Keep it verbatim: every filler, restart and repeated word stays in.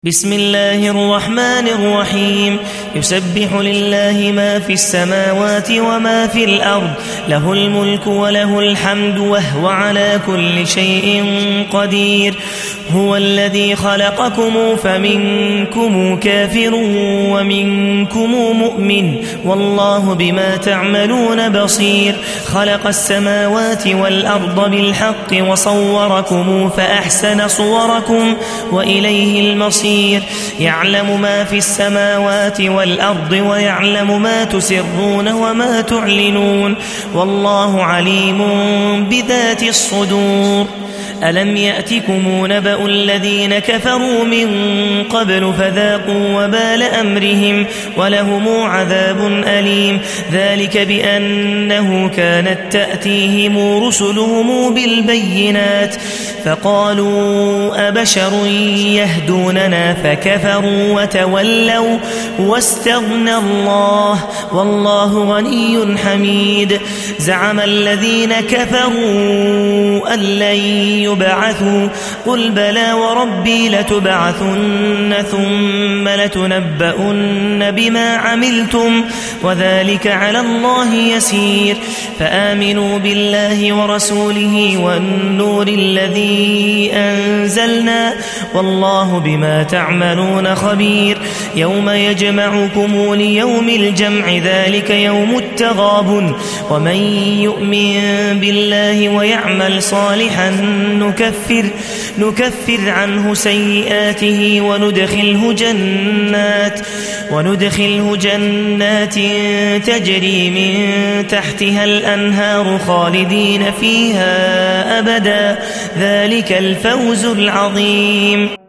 بسم الله الرحمن الرحيم يسبح لله ما في السماوات وما في الأرض له الملك وله الحمد وهو على كل شيء قدير هو الذي خلقكم فمنكم كافر ومنكم مؤمن والله بما تعملون بصير خلق السماوات والأرض بالحق وصوركم فأحسن صوركم وإليه المصير يعلم ما في السماوات والأرض ويعلم ما تسرون وما تعلنون والله عليم بذات الصدور ألم يأتكم نبأ الذين كفروا من قبل فذاقوا وبال أمرهم ولهم عذاب أليم ذلك بأنه كانت تأتيهم رسلهم بالبينات فقالوا أبشر يهدوننا فكفروا وتولوا واستغنى الله والله غني حميد زعم الذين كفروا أن لن يبعثوا قل بلى وربي لتبعثن ثم لتنبؤن بما عملتم وذلك على الله يسير فآمنوا بالله ورسوله والنور الذي أنزلنا والله بما تعملون خبير يوم يجمعكم ليوم الجمع ذلك يوم التغابن ومن يؤمن بالله ويعمل صالحا نكفر, نكفر عنه سيئاته وندخله جنات, وندخله جنات تجري من تحتها الأنهار خالدين فيها أبدا ذلك الفوز العظيم.